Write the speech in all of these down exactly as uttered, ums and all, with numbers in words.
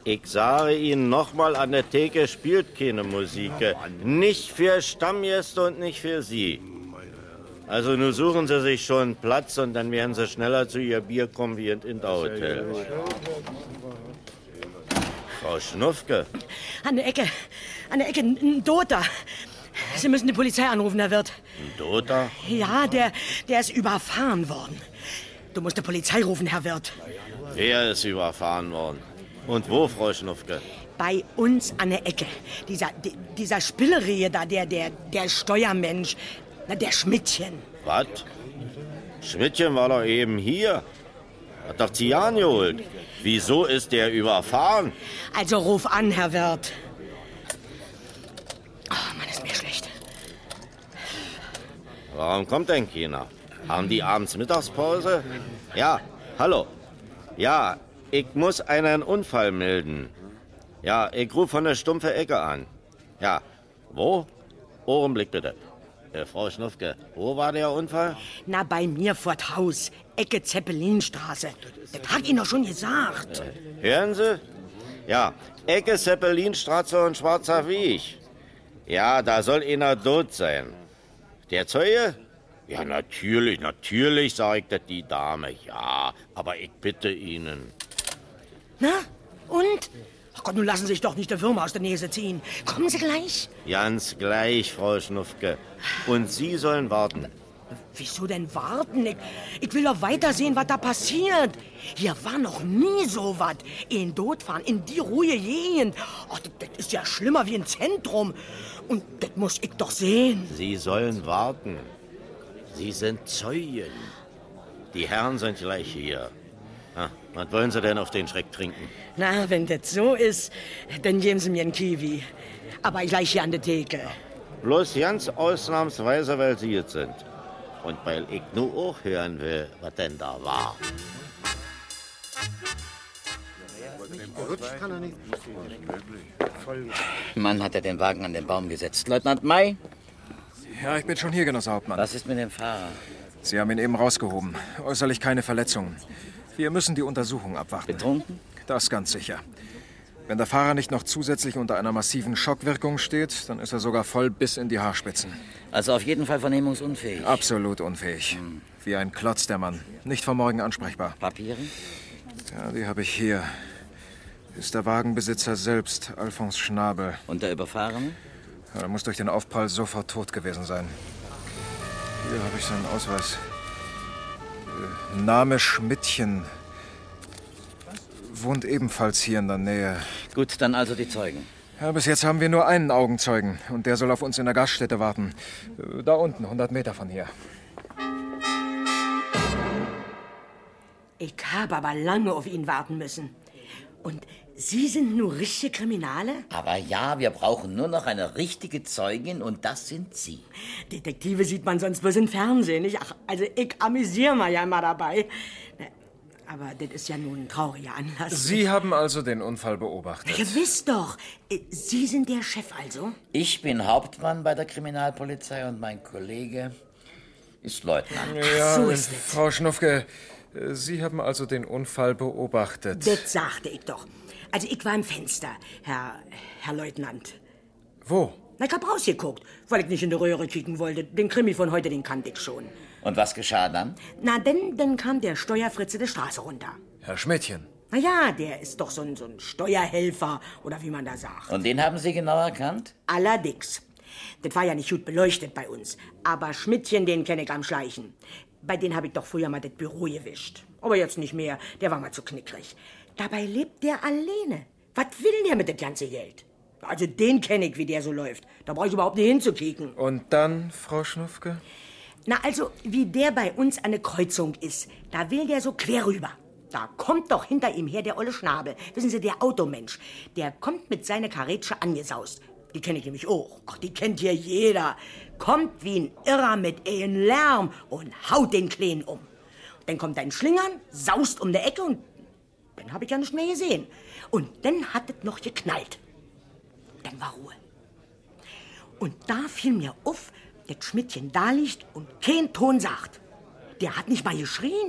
Ich sage Ihnen nochmal, an der Theke spielt keine Musik. Nicht für Stammgäste und nicht für Sie. Also nun suchen Sie sich schon Platz und dann werden Sie schneller zu Ihr Bier kommen wie in Interhotel. Frau Schnufke. An der Ecke, an der Ecke, ein Toter. Sie müssen die Polizei anrufen, Herr Wirt. Ein Toter? Ja, der, der ist überfahren worden. Du musst die Polizei rufen, Herr Wirt. Wer ist überfahren worden? Und wo, Frau Schnufke? Bei uns an der Ecke. Dieser, die, dieser Spillerie da, der, der, der Steuermensch, na, der Schmidtchen. Was? Schmidtchen war doch eben hier. Hat doch Zian geholt. Wieso ist der überfahren? Also ruf an, Herr Wirt. Oh, Mann, ist mir schlecht. Warum kommt denn keiner? Haben die abends Mittagspause? Ja, hallo. Ja, ich muss einen Unfall melden. Ja, ich rufe von der stumpfe Ecke an. Ja, wo? Augenblick bitte. Äh, Frau Schnufke, wo war der Unfall? Na, bei mir vort Haus. Ecke Zeppelinstraße. Das hab ich Ihnen doch schon gesagt. Äh, hören Sie? Ja, Ecke Zeppelinstraße und Schwarzer Weg. Ja, da soll einer tot sein. Der Zeuge? Ja, natürlich, natürlich, sagte die Dame. Ja, aber ich bitte Ihnen. Na, und? Ach Gott, nun lassen Sie sich doch nicht der Würmer aus der Nase ziehen. Kommen Sie gleich? Ganz gleich, Frau Schnufke. Und Sie sollen warten. Wieso denn warten? Ich, ich will doch weitersehen, was da passiert. Hier war noch nie so was. In Todfahren, in die ruhige Gegend. Ach, das, das ist ja schlimmer wie ein Zentrum. Und das muss ich doch sehen. Sie sollen warten. Sie sind Zeugen. Die Herren sind gleich hier. Ah, was wollen Sie denn auf den Schreck trinken? Na, wenn das so ist, dann geben Sie mir einen Kiwi. Aber gleich hier an der Theke. Bloß ganz ausnahmsweise, weil Sie es sind. Und weil ich nur auch hören will, was denn da war. Mann, hat er den Wagen an den Baum gesetzt. Leutnant May? Ja, ich bin schon hier, Genosse Hauptmann. Was ist mit dem Fahrer? Sie haben ihn eben rausgehoben. Äußerlich keine Verletzungen. Wir müssen die Untersuchung abwarten. Betrunken? Das ganz sicher. Wenn der Fahrer nicht noch zusätzlich unter einer massiven Schockwirkung steht, dann ist er sogar voll bis in die Haarspitzen. Also auf jeden Fall vernehmungsunfähig? Absolut unfähig. Hm. Wie ein Klotz, der Mann. Nicht vor morgen ansprechbar. Papiere? Ja, die habe ich hier. Ist der Wagenbesitzer selbst, Alfons Schnabel. Und der Überfahrene? Ja, er muss durch den Aufprall sofort tot gewesen sein. Hier habe ich seinen Ausweis. Äh, Name Schmidtchen. Wohnt ebenfalls hier in der Nähe. Gut, dann also die Zeugen. Ja, bis jetzt haben wir nur einen Augenzeugen. Und der soll auf uns in der Gaststätte warten. Äh, Da unten, hundert Meter von hier. Ich habe aber lange auf ihn warten müssen. Und Sie sind nur richtige Kriminale? Aber ja, wir brauchen nur noch eine richtige Zeugin und das sind Sie. Detektive sieht man sonst bloß im Fernsehen, nicht? Ach, also ich amüsiere mich ja immer dabei. Aber das ist ja nun ein trauriger Anlass. Sie haben also den Unfall beobachtet? Ihr wisst doch, Sie sind der Chef also? Ich bin Hauptmann bei der Kriminalpolizei und mein Kollege ist Leutnant. Ja, so ist es. Frau Schnufke, Sie haben also den Unfall beobachtet? Das sagte ich doch. Also ich war im Fenster, Herr, Herr Leutnant. Wo? Na, ich hab rausgeguckt, weil ich nicht in die Röhre kicken wollte. Den Krimi von heute, den kannte ich schon. Und was geschah dann? Na, denn, dann kam der Steuerfritze die Straße runter. Herr Schmidtchen. Na ja, der ist doch so ein, so ein Steuerhelfer, oder wie man da sagt. Und den haben Sie genau erkannt? Allerdings. Das war ja nicht gut beleuchtet bei uns. Aber Schmidtchen, den kenne ich am Schleichen. Bei denen habe ich doch früher mal das Büro gewischt. Aber jetzt nicht mehr, der war mal zu knickrig. Dabei lebt der alleine. Was will der mit das ganze Geld? Also den kenne ich, wie der so läuft. Da brauche ich überhaupt nicht hinzukicken. Und dann, Frau Schnufke? Na, also, wie der bei uns an der Kreuzung ist, da will der so quer rüber. Da kommt doch hinter ihm her der olle Schnabel. Wissen Sie, der Automensch. Der kommt mit seiner Karetsche angesaust. Die kenne ich nämlich auch. Ach, die kennt hier jeder. Kommt wie ein Irrer mit einem Lärm und haut den Kleen um. Dann kommt ein Schlingern, saust um der Ecke und dann habe ich ja nicht mehr gesehen. Und dann hat es noch geknallt. Dann war Ruhe. Und da fiel mir auf, das Schmidtchen da liegt und kein Ton sagt. Der hat nicht mal geschrien.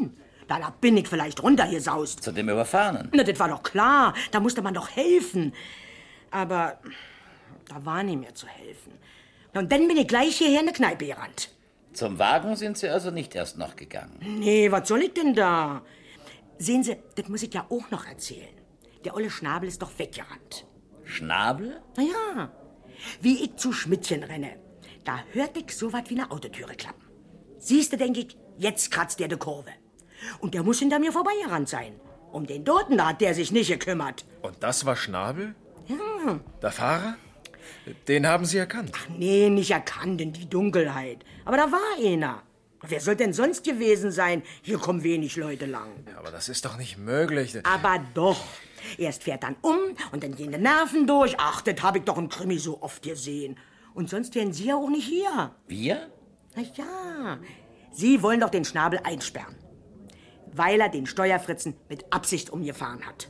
Da, da bin ich vielleicht runtergesaust. Zu dem Überfahrenen? Na, das war doch klar. Da musste man doch helfen. Aber da war nicht mehr zu helfen. Und dann bin ich gleich hierher in eine Kneipe gerannt. Zum Wagen sind Sie also nicht erst noch gegangen? Nee, was soll ich denn da? Sehen Sie, das muss ich ja auch noch erzählen. Der olle Schnabel ist doch weggerannt. Schnabel? Na ja, wie ich zu Schmidtchen renne, da hört ich so was wie eine Autotüre klappen. Siehst du, denk ich, jetzt kratzt der die Kurve. Und der muss hinter mir vorbeigerannt sein. Um den Toten da hat der sich nicht gekümmert. Und das war Schnabel? Ja. Der Fahrer? Den haben Sie erkannt? Ach nee, nicht erkannt in die Dunkelheit. Aber da war einer. Wer soll denn sonst gewesen sein? Hier kommen wenig Leute lang. Ja, aber das ist doch nicht möglich. Aber doch. Erst fährt dann um und dann gehen die Nerven durch. Ach, das hab ich doch im Krimi so oft gesehen. Und sonst wären Sie ja auch nicht hier. Wir? Na ja, Sie wollen doch den Schnabel einsperren. Weil er den Steuerfritzen mit Absicht umgefahren hat.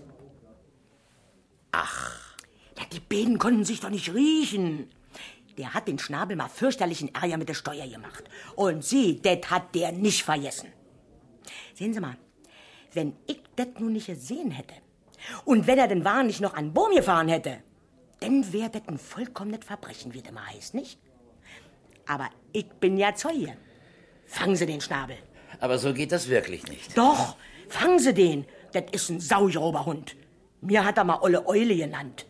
Ach. Ja, die beiden konnten sich doch nicht riechen. Der hat den Schnabel mal fürchterlichen Ärger mit der Steuer gemacht. Und sie, das hat der nicht vergessen. Sehen Sie mal, wenn ich das nun nicht gesehen hätte und wenn er den Wagen nicht noch an den Baum gefahren hätte, dann wäre das ein vollkommenes Verbrechen, wie das immer heißt, nicht? Aber ich bin ja Zeuge. Fangen Sie den Schnabel. Aber so geht das wirklich nicht. Doch, fangen Sie den. Das ist ein saugrober Hund. Mir hat er mal Olle Eule genannt.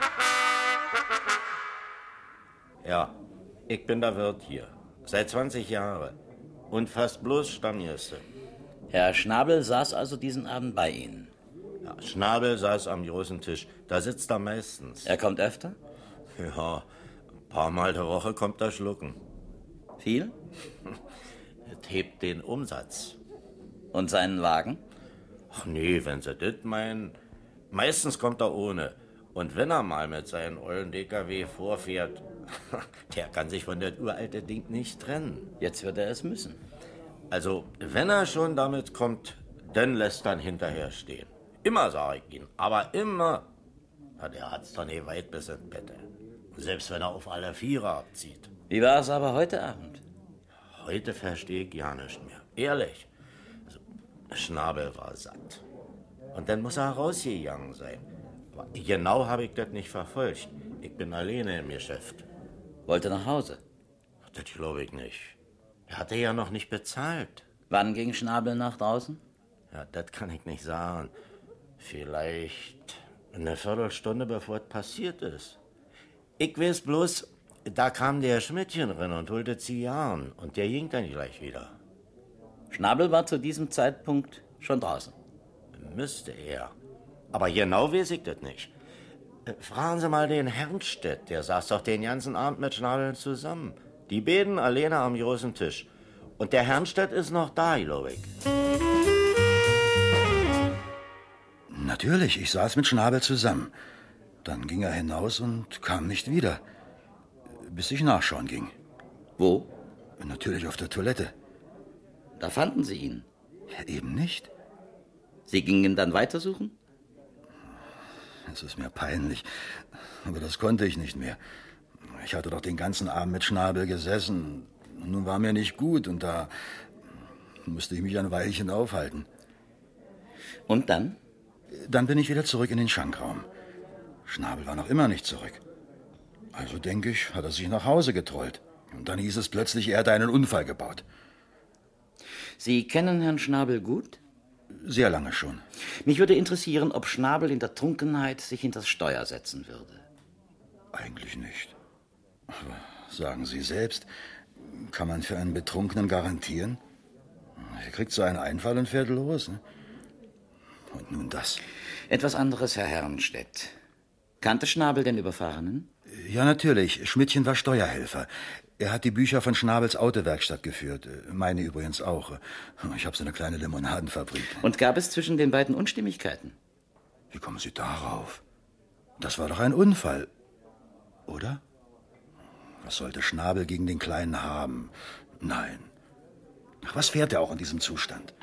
Ja, ich bin der Wirt hier. Seit zwanzig Jahren. Und fast bloß Stammgäste. Herr Schnabel saß also diesen Abend bei Ihnen? Ja, Schnabel saß am großen Tisch. Da sitzt er meistens. Er kommt öfter? Ja, ein paar Mal der Woche kommt er schlucken. Viel? Es hebt den Umsatz. Und seinen Wagen? Ach nee, wenn Sie das meinen. Meistens kommt er ohne. Und wenn er mal mit seinem ollen D K W vorfährt, der kann sich von das uralte Ding nicht trennen. Jetzt wird er es müssen. Also, wenn er schon damit kommt, dann lässt er ihn hinterher stehen. Immer, sag ich Ihnen, aber immer. Ja, der hat's doch nicht weit bis ins Bett. Selbst wenn er auf alle Vierer abzieht. Wie war es aber heute Abend? Heute verstehe ich ja nicht mehr. Ehrlich. Also, Schnabel war satt. Und dann muss er rausgegangen sein. Aber genau habe ich das nicht verfolgt. Ich bin alleine im Geschäft. Wollte nach Hause? Das glaube ich nicht. Er hatte ja noch nicht bezahlt. Wann ging Schnabel nach draußen? Ja, das kann ich nicht sagen. Vielleicht eine Viertelstunde, bevor es passiert ist. Ich weiß bloß, da kam der Schmidtchen rein und holte Zigarren. Und der ging dann gleich wieder. Schnabel war zu diesem Zeitpunkt schon draußen. Müsste er. Aber genau weiß ich das nicht. Fragen Sie mal den Hernstedt. Der saß doch den ganzen Abend mit Schnabel zusammen. Die beiden alleine am großen Tisch. Und der Hernstedt ist noch da, glaube ich. Natürlich, ich saß mit Schnabel zusammen. Dann ging er hinaus und kam nicht wieder. Bis ich nachschauen ging. Wo? Natürlich auf der Toilette. Da fanden Sie ihn. Ja, eben nicht. Sie gingen dann weitersuchen? Es ist mir peinlich, aber das konnte ich nicht mehr. Ich hatte doch den ganzen Abend mit Schnabel gesessen. Und nun war mir nicht gut und da musste ich mich ein Weilchen aufhalten. Und dann? Dann bin ich wieder zurück in den Schankraum. Schnabel war noch immer nicht zurück. Also denke ich, hat er sich nach Hause getrollt. Und dann hieß es plötzlich, er hätte einen Unfall gebaut. Sie kennen Herrn Schnabel gut? Sehr lange schon. Mich würde interessieren, ob Schnabel in der Trunkenheit sich hinters Steuer setzen würde. Eigentlich nicht. Aber sagen Sie selbst, kann man für einen Betrunkenen garantieren? Er kriegt so einen Einfall und fährt los. Ne? Und nun das. Etwas anderes, Herr Hernstedt. Kannte Schnabel den Überfahrenen? Ja, natürlich. Schmidtchen war Steuerhelfer. Er hat die Bücher von Schnabels Autowerkstatt geführt. Meine übrigens auch. Ich habe so eine kleine Limonadenfabrik. Und gab es zwischen den beiden Unstimmigkeiten? Wie kommen Sie darauf? Das war doch ein Unfall. Oder? Was sollte Schnabel gegen den Kleinen haben? Nein. Ach, was fährt er auch in diesem Zustand?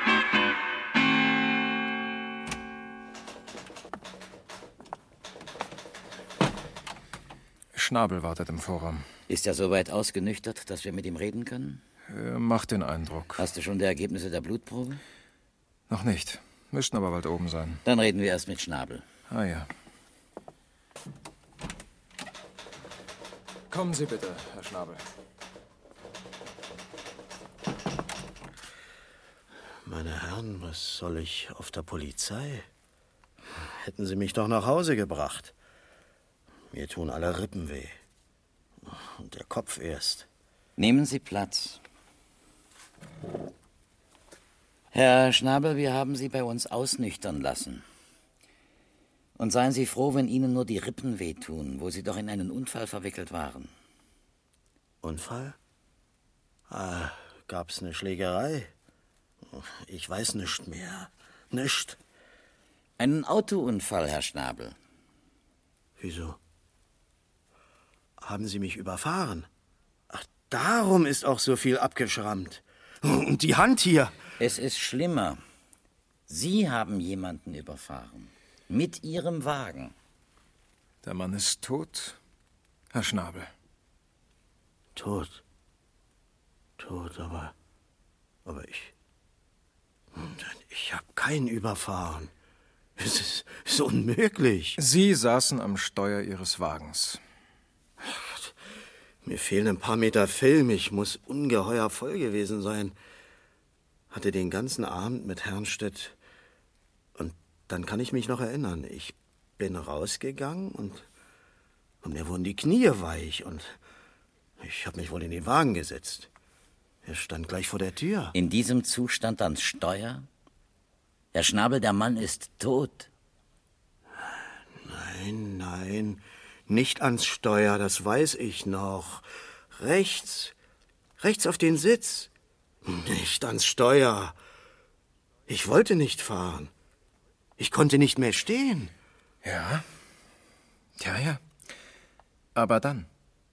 Schnabel wartet im Vorraum. Ist er so weit ausgenüchtert, dass wir mit ihm reden können? Er macht den Eindruck. Hast du schon die Ergebnisse der Blutprobe? Noch nicht. Müssten aber bald oben sein. Dann reden wir erst mit Schnabel. Ah ja. Kommen Sie bitte, Herr Schnabel. Meine Herren, was soll ich auf der Polizei? Hätten Sie mich doch nach Hause gebracht. Mir tun alle Rippen weh. Und der Kopf erst. Nehmen Sie Platz. Herr Schnabel, wir haben Sie bei uns ausnüchtern lassen. Und seien Sie froh, wenn Ihnen nur die Rippen wehtun, wo Sie doch in einen Unfall verwickelt waren. Unfall? Ah, gab's eine Schlägerei? Ich weiß nicht mehr. Nicht. Einen Autounfall, Herr Schnabel. Wieso? Haben Sie mich überfahren? Ach, darum ist auch so viel abgeschrammt. Und die Hand hier. Es ist schlimmer. Sie haben jemanden überfahren. Mit Ihrem Wagen. Der Mann ist tot, Herr Schnabel. Tot. Tot, aber... Aber ich... Ich habe keinen überfahren. Es ist, ist unmöglich. Sie saßen am Steuer Ihres Wagens. Mir fehlen ein paar Meter Film. Ich muss ungeheuer voll gewesen sein. Hatte den ganzen Abend mit Herrnstedt. Und dann kann ich mich noch erinnern. Ich bin rausgegangen und, und mir wurden die Knie weich. Und ich habe mich wohl in den Wagen gesetzt. Er stand gleich vor der Tür. In diesem Zustand ans Steuer? Herr Schnabel, der Mann ist tot. Nein, nein, nicht ans Steuer, das weiß ich noch. Rechts, rechts auf den Sitz. Nicht ans Steuer. Ich wollte nicht fahren. Ich konnte nicht mehr stehen. Ja, ja, ja. Aber dann?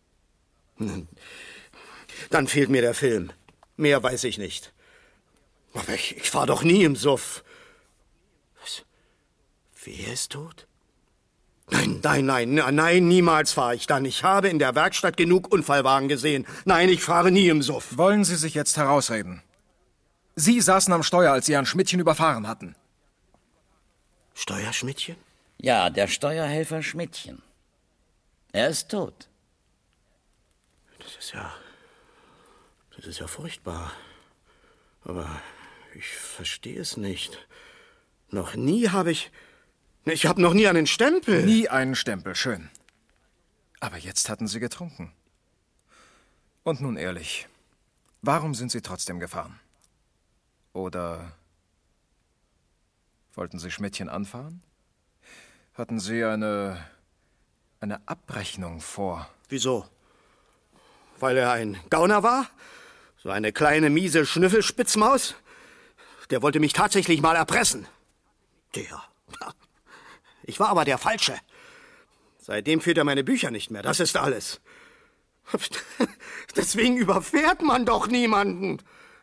Dann fehlt mir der Film. Mehr weiß ich nicht. Aber ich, ich fahr doch nie im Suff. Was? Wer ist tot? Nein, nein, nein, nein, niemals fahre ich dann. Ich habe in der Werkstatt genug Unfallwagen gesehen. Nein, ich fahre nie im Suff. Wollen Sie sich jetzt herausreden? Sie saßen am Steuer, als Sie Herrn Schmidtchen überfahren hatten. Steuerschmidtchen? Ja, der Steuerhelfer Schmidtchen. Er ist tot. Das ist ja... Das ist ja furchtbar. Aber ich verstehe es nicht. Noch nie habe ich... Ich habe noch nie einen Stempel. Nie einen Stempel, schön. Aber jetzt hatten Sie getrunken. Und nun ehrlich, warum sind Sie trotzdem gefahren? Oder wollten Sie Schmidtchen anfahren? Hatten Sie eine, eine Abrechnung vor? Wieso? Weil er ein Gauner war? So eine kleine, miese Schnüffelspitzmaus? Der wollte mich tatsächlich mal erpressen. Der. Ich war aber der Falsche. Seitdem führt er meine Bücher nicht mehr. Das ist alles. Deswegen überfährt man doch niemanden.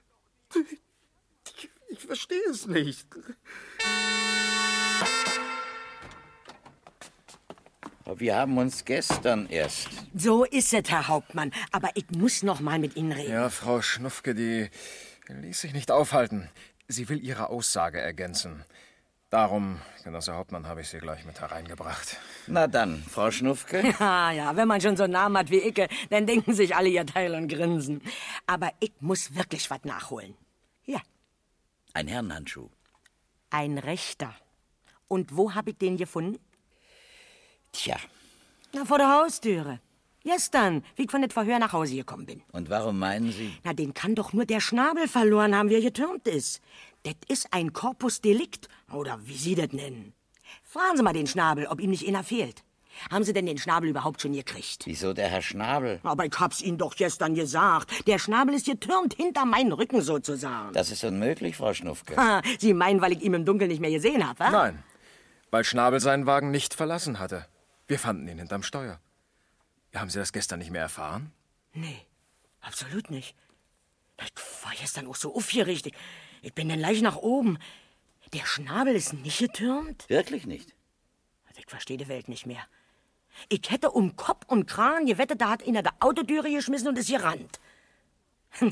Ich, ich verstehe es nicht. Wir haben uns gestern erst... So ist es, Herr Hauptmann. Aber ich muss noch mal mit Ihnen reden. Ja, Frau Schnufke, die ließ sich nicht aufhalten. Sie will ihre Aussage ergänzen. Darum, Genosse Hauptmann, habe ich Sie gleich mit hereingebracht. Na dann, Frau Schnufke. Ja, ja, wenn man schon so einen Namen hat wie Icke, dann denken sich alle ihr Teil und grinsen. Aber ich muss wirklich was nachholen. Ja. Ein Herrenhandschuh. Ein rechter. Und wo habe ich den gefunden? Tja. Na, vor der Haustüre. Gestern, wie ich von dem Verhör nach Hause gekommen bin. Und warum meinen Sie? Na, den kann doch nur der Schnabel verloren haben, wie er getürmt ist. Das ist ein Corpus Delict, oder wie Sie das nennen. Fragen Sie mal den Schnabel, ob ihm nicht einer fehlt. Haben Sie denn den Schnabel überhaupt schon gekriegt? Wieso der Herr Schnabel? Aber ich hab's Ihnen doch gestern gesagt. Der Schnabel ist getürmt hinter meinen Rücken sozusagen. Das ist unmöglich, Frau Schnufke. Ha, Sie meinen, weil ich ihn im Dunkeln nicht mehr gesehen habe, wa? Nein, weil Schnabel seinen Wagen nicht verlassen hatte. Wir fanden ihn hinterm Steuer. Haben Sie das gestern nicht mehr erfahren? Nee, absolut nicht. Ich war gestern auch so aufgeregt. Ich, ich bin dann leicht nach oben. Der Schnabel ist nicht getürmt? Wirklich nicht? Ich verstehe die Welt nicht mehr. Ich hätte um Kopf und Kran gewettet, da hat einer der Autotüre geschmissen und ist gerannt. Nee,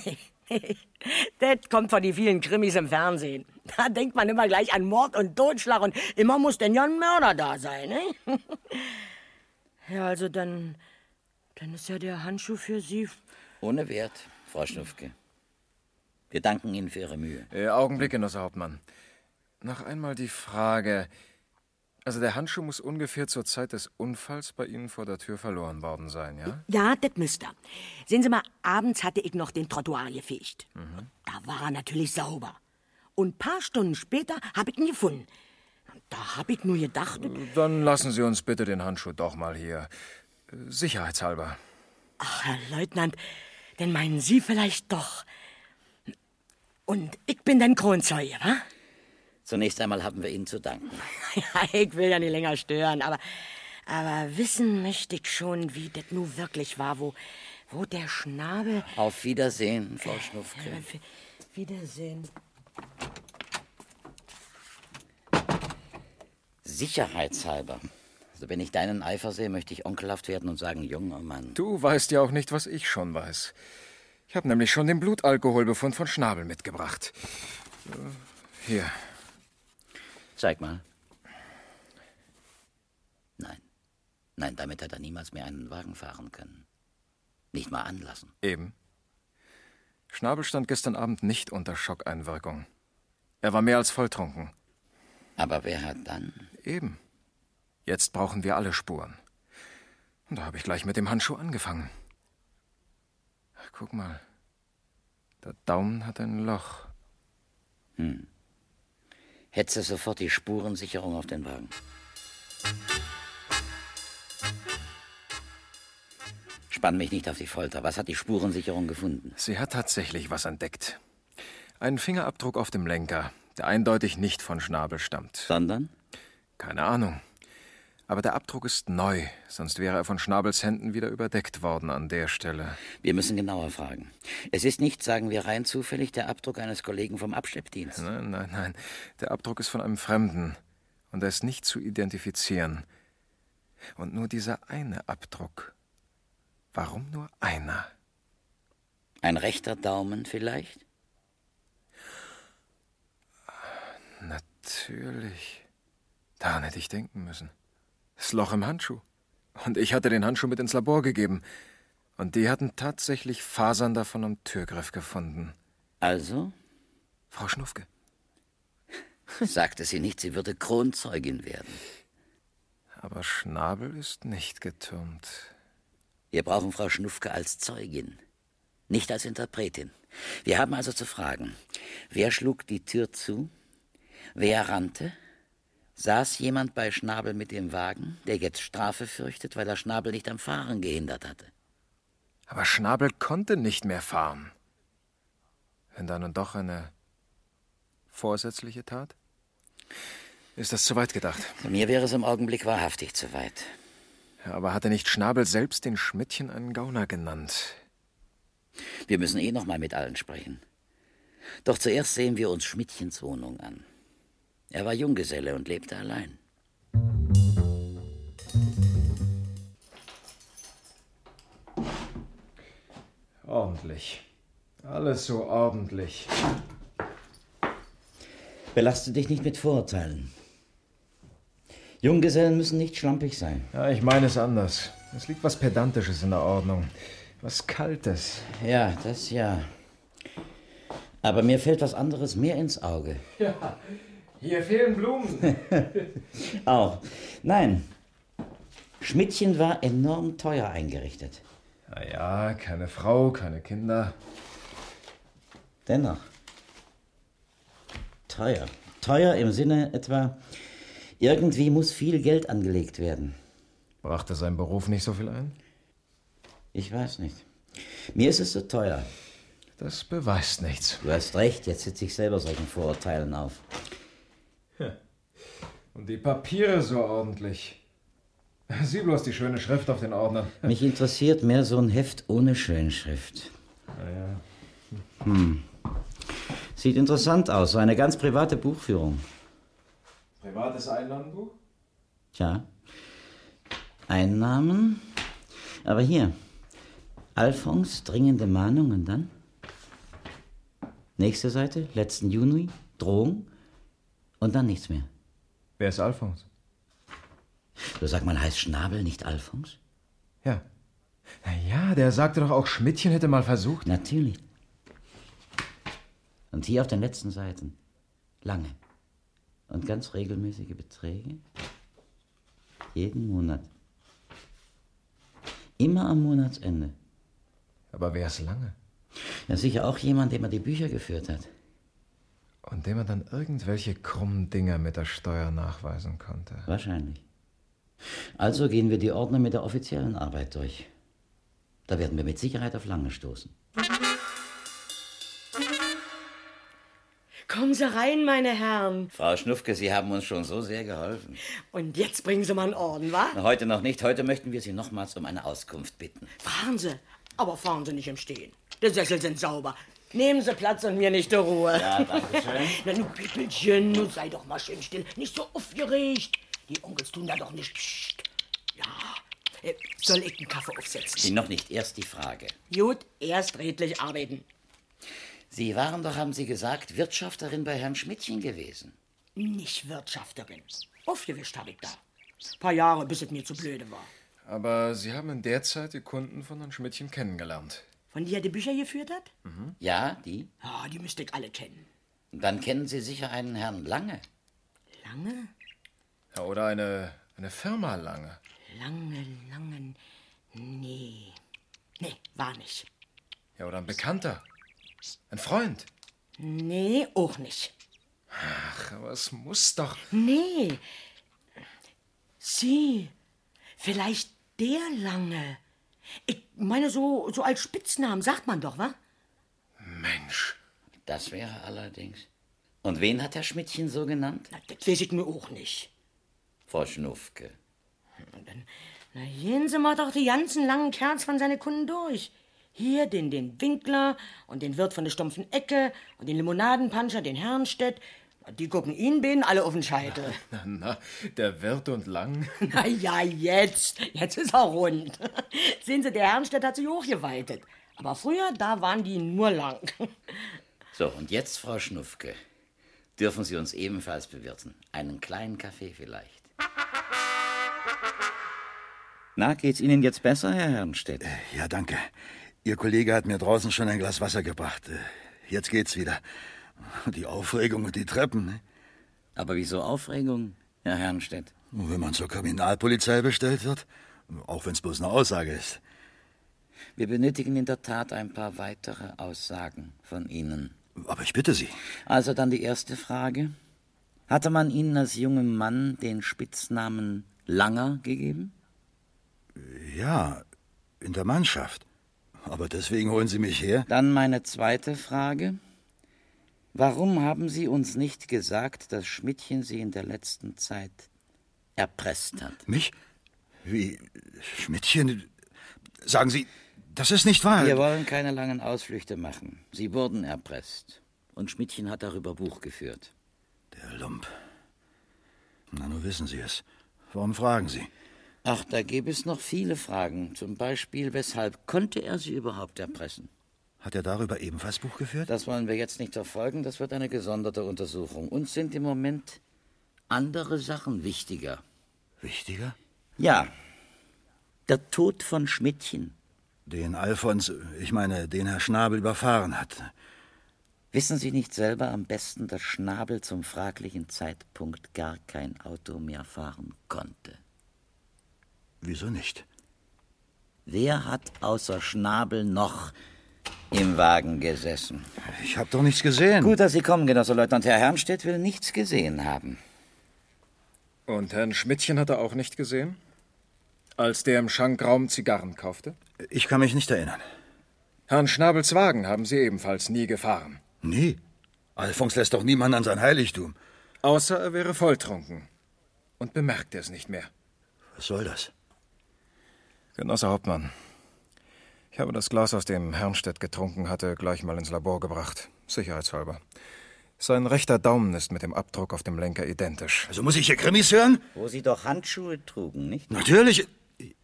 Das kommt von den vielen Krimis im Fernsehen. Da denkt man immer gleich an Mord und Totschlag und immer muss denn ja ein Mörder da sein, ne? Ja, also dann, dann ist ja der Handschuh für Sie... Ohne Wert, Frau Schnufke. Wir danken Ihnen für Ihre Mühe. Äh, Augenblick, Genosse Hauptmann. Noch einmal die Frage. Also der Handschuh muss ungefähr zur Zeit des Unfalls bei Ihnen vor der Tür verloren worden sein, ja? Ja, das müsste er. Sehen Sie mal, abends hatte ich noch den Trottoir gefegt. Mhm. Da war er natürlich sauber. Und ein paar Stunden später habe ich ihn gefunden. Da habe ich nur gedacht... Dann lassen Sie uns bitte den Handschuh doch mal hier. Sicherheitshalber. Ach, Herr Leutnant, denn meinen Sie vielleicht doch... Und ich bin dann Kronzeuge, wa? Zunächst einmal haben wir Ihnen zu danken. Ja, ich will ja nicht länger stören, aber, aber wissen möchte ich schon, wie das nun wirklich war, wo, wo der Schnabel... Auf Wiedersehen, Frau Schnufke. Äh, Wiedersehen. Sicherheitshalber. Also wenn ich deinen Eifer sehe, möchte ich onkelhaft werden und sagen, junger Mann. Du weißt ja auch nicht, was ich schon weiß. Ich habe nämlich schon den Blutalkoholbefund von Schnabel mitgebracht. Hier. Zeig mal. Nein. Nein, damit hat er niemals mehr einen Wagen fahren können. Nicht mal anlassen. Eben. Schnabel stand gestern Abend nicht unter Schockeinwirkung. Er war mehr als volltrunken. Aber wer hat dann? Eben. Jetzt brauchen wir alle Spuren. Und da habe ich gleich mit dem Handschuh angefangen. Ach, guck mal. Der Daumen hat ein Loch. Hm. Hetze sofort die Spurensicherung auf den Wagen. Spann mich nicht auf die Folter. Was hat die Spurensicherung gefunden? Sie hat tatsächlich was entdeckt. Einen Fingerabdruck auf dem Lenker, der eindeutig nicht von Schnabel stammt. Sondern? Keine Ahnung. Aber der Abdruck ist neu, sonst wäre er von Schnabels Händen wieder überdeckt worden an der Stelle. Wir müssen genauer fragen. Es ist nicht, sagen wir rein zufällig, der Abdruck eines Kollegen vom Abschleppdienst. Nein, nein, nein. Der Abdruck ist von einem Fremden und er ist nicht zu identifizieren. Und nur dieser eine Abdruck. Warum nur einer? Ein rechter Daumen vielleicht? Natürlich. Daran hätte ich denken müssen. Das Loch im Handschuh. Und ich hatte den Handschuh mit ins Labor gegeben. Und die hatten tatsächlich Fasern davon am Türgriff gefunden. Also? Frau Schnufke. Sagte sie nicht, sie würde Kronzeugin werden. Aber Schnabel ist nicht getürmt. Wir brauchen Frau Schnufke als Zeugin, nicht als Interpretin. Wir haben also zu fragen, wer schlug die Tür zu? Wer rannte? Saß jemand bei Schnabel mit dem Wagen, der jetzt Strafe fürchtet, weil er Schnabel nicht am Fahren gehindert hatte? Aber Schnabel konnte nicht mehr fahren. Wenn da nun doch eine vorsätzliche Tat? Ist das zu weit gedacht? Mir wäre es im Augenblick wahrhaftig zu weit. Ja, aber hatte nicht Schnabel selbst den Schmidtchen einen Gauner genannt? Wir müssen eh noch mal mit allen sprechen. Doch zuerst sehen wir uns Schmidtchens Wohnung an. Er war Junggeselle und lebte allein. Ordentlich. Alles so ordentlich. Belaste dich nicht mit Vorurteilen. Junggesellen müssen nicht schlampig sein. Ja, ich meine es anders. Es liegt was Pedantisches in der Ordnung. Was Kaltes. Ja, das ja. Aber mir fällt was anderes mehr ins Auge. Ja, hier fehlen Blumen. Auch. Nein. Schmidtchen war enorm teuer eingerichtet. Na ja, keine Frau, keine Kinder. Dennoch. Teuer. Teuer im Sinne etwa, irgendwie muss viel Geld angelegt werden. Brachte sein Beruf nicht so viel ein? Ich weiß nicht. Mir ist es so teuer. Das beweist nichts. Du hast recht, jetzt sitze ich selber solchen Vorurteilen auf. Und die Papiere so ordentlich. Sieh bloß die schöne Schrift auf den Ordnern. Mich interessiert mehr so ein Heft ohne Schönschrift. Na ja. Hm. Sieht interessant aus, so eine ganz private Buchführung. Privates Einnahmenbuch? Tja. Einnahmen. Aber hier. Alfons, dringende Mahnungen dann. Nächste Seite, letzten Juni, Drohung und dann nichts mehr. Wer ist Alfons? So, sag mal, heißt Schnabel nicht Alfons? Ja. Na ja, der sagte doch auch, Schmidtchen hätte mal versucht. Natürlich. Und hier auf den letzten Seiten, lange und ganz regelmäßige Beträge, jeden Monat. Immer am Monatsende. Aber wer ist lange? Ja, sicher auch jemand, dem er die Bücher geführt hat. Und dem man dann irgendwelche krummen Dinger mit der Steuer nachweisen konnte. Wahrscheinlich. Also gehen wir die Ordner mit der offiziellen Arbeit durch. Da werden wir mit Sicherheit auf Lange stoßen. Kommen Sie rein, meine Herren. Frau Schnuffke, Sie haben uns schon so sehr geholfen. Und jetzt bringen Sie mal einen Orden, wa? Heute noch nicht. Heute möchten wir Sie nochmals um eine Auskunft bitten. Fahren Sie. Aber fahren Sie nicht im Stehen. Die Sessel sind sauber. Nehmen Sie Platz und mir nicht die Ruhe. Ja, danke schön. Na, nu, Pippelchen, nu sei doch mal schön still. Nicht so aufgeregt. Die Onkels tun da doch nicht. Psst. Ja. Äh, soll ich einen Kaffee aufsetzen? Sie noch nicht. Erst die Frage. Gut, erst redlich arbeiten. Sie waren doch, haben Sie gesagt, Wirtschafterin bei Herrn Schmidtchen gewesen. Nicht Wirtschafterin. Aufgewischt habe ich da. Ein paar Jahre, bis es mir zu blöde war. Aber Sie haben in der Zeit die Kunden von Herrn Schmidtchen kennengelernt. Von die er die Bücher geführt hat? Mhm. Ja, die? Ja, die müsste ich alle kennen. Dann kennen Sie sicher einen Herrn Lange. Lange? Ja, oder eine, eine Firma Lange. Lange, lange. Nee. Nee, war nicht. Ja, oder ein Bekannter. Ein Freund. Nee, auch nicht. Ach, aber es muss doch... Nee. Sie. Vielleicht der Lange. Ich meine, so, so als Spitznamen sagt man doch, wa? Mensch. Das wäre allerdings. Und wen hat Herr Schmidtchen so genannt? Na, das weiß ich mir auch nicht. Frau Schnuffke. Und dann, na, gehen Sie mal doch die ganzen langen Kerls von seinen Kunden durch. Hier den, den Winkler und den Wirt von der stumpfen Ecke und den Limonadenpanscher, den Herrnstedt. Die gucken Ihnen beiden alle auf den Scheitel. Na, na, der Wirt und Lang. Na ja, jetzt. Jetzt ist er rund. Sehen Sie, der Herrnstedt hat sich hochgeweitet. Aber früher, da waren die nur lang. So, und jetzt, Frau Schnuffke, dürfen Sie uns ebenfalls bewirten. Einen kleinen Kaffee vielleicht. Na, geht's Ihnen jetzt besser, Herr Herrnstedt? Ja, danke. Ihr Kollege hat mir draußen schon ein Glas Wasser gebracht. Jetzt geht's wieder. Die Aufregung und die Treppen. Ne? Aber wieso Aufregung, Herr Herrnstedt? Wenn man zur Kriminalpolizei bestellt wird, auch wenn es bloß eine Aussage ist. Wir benötigen in der Tat ein paar weitere Aussagen von Ihnen. Aber ich bitte Sie. Also dann die erste Frage. Hatte man Ihnen als jungem Mann den Spitznamen Langer gegeben? Ja, in der Mannschaft. Aber deswegen holen Sie mich her? Dann meine zweite Frage. Warum haben Sie uns nicht gesagt, dass Schmidtchen Sie in der letzten Zeit erpresst hat? Mich? Wie? Schmidtchen? Sagen Sie, das ist nicht wahr. Wir wollen keine langen Ausflüchte machen. Sie wurden erpresst. Und Schmidtchen hat darüber Buch geführt. Der Lump. Na, nun wissen Sie es. Warum fragen Sie? Ach, da gäbe es noch viele Fragen. Zum Beispiel, weshalb konnte er Sie überhaupt erpressen? Hat er darüber ebenfalls Buch geführt? Das wollen wir jetzt nicht verfolgen. Das wird eine gesonderte Untersuchung. Uns sind im Moment andere Sachen wichtiger. Wichtiger? Ja. Der Tod von Schmidtchen. Den Alfons, ich meine, den Herr Schnabel überfahren hat. Wissen Sie nicht selber am besten, dass Schnabel zum fraglichen Zeitpunkt gar kein Auto mehr fahren konnte? Wieso nicht? Wer hat außer Schnabel noch im Wagen gesessen? Ich habe doch nichts gesehen. Gut, dass Sie kommen, Genosse Leutnant. Herr Herrnstedt will nichts gesehen haben. Und Herrn Schmidtchen hat er auch nicht gesehen? Als der im Schankraum Zigarren kaufte? Ich kann mich nicht erinnern. Herrn Schnabels Wagen haben Sie ebenfalls nie gefahren? Nie. Alfons lässt doch niemand an sein Heiligtum. Außer er wäre volltrunken. Und bemerkt er es nicht mehr. Was soll das? Genosse Hauptmann, ich habe das Glas, aus dem Herrnstedt getrunken hatte, gleich mal ins Labor gebracht. Sicherheitshalber. Sein rechter Daumen ist mit dem Abdruck auf dem Lenker identisch. Also muss ich hier Krimis hören? Wo Sie doch Handschuhe trugen, nicht? Natürlich.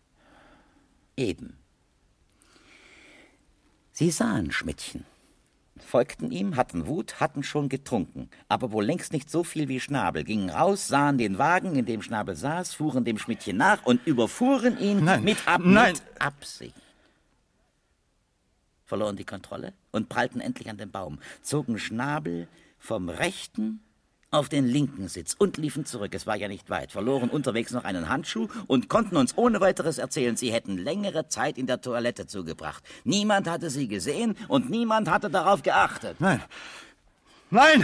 Eben. Sie sahen Schmidtchen. folgten ihm, hatten Wut, hatten schon getrunken, aber wohl längst nicht so viel wie Schnabel, gingen raus, sahen den Wagen, in dem Schnabel saß, fuhren dem Schmidtchen nach und überfuhren ihn Nein, mit, Ab nein. mit Absicht. Verloren die Kontrolle und prallten endlich an den Baum, zogen Schnabel vom rechten auf den linken Sitz und liefen zurück. Es war ja nicht weit, verloren unterwegs noch einen Handschuh und konnten uns ohne weiteres erzählen, sie hätten längere Zeit in der Toilette zugebracht. Niemand hatte sie gesehen und niemand hatte darauf geachtet. Nein. Nein!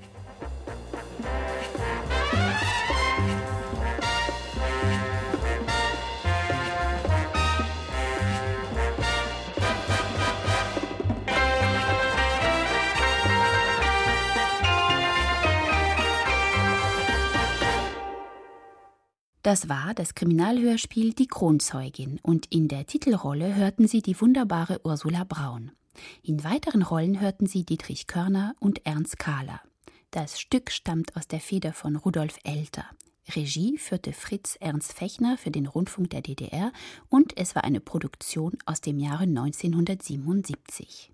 Das war das Kriminalhörspiel Die Kronzeugin und in der Titelrolle hörten Sie die wunderbare Ursula Braun. In weiteren Rollen hörten Sie Dietrich Körner und Ernst Kahler. Das Stück stammt aus der Feder von Rudolf Elter. Regie führte Fritz Ernst Fechner für den Rundfunk der D D R und es war eine Produktion aus dem Jahre neunzehnhundertsiebenundsiebzig.